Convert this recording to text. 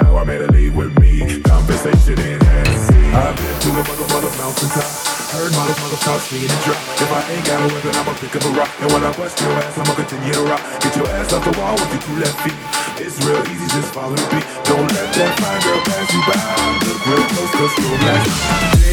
now I made her leave with me. Conversation enhanced. I've been to the mother mountaintop. Heard mother talk, seeing it drop. If I ain't got a weapon, I'ma pick up a rock. And when I bust your ass, I'ma continue to rock. Get your ass off the wall with your two left feet. It's real easy, just follow the beat. Don't let that fine girl pass you by. Look real close, cause you'll blast.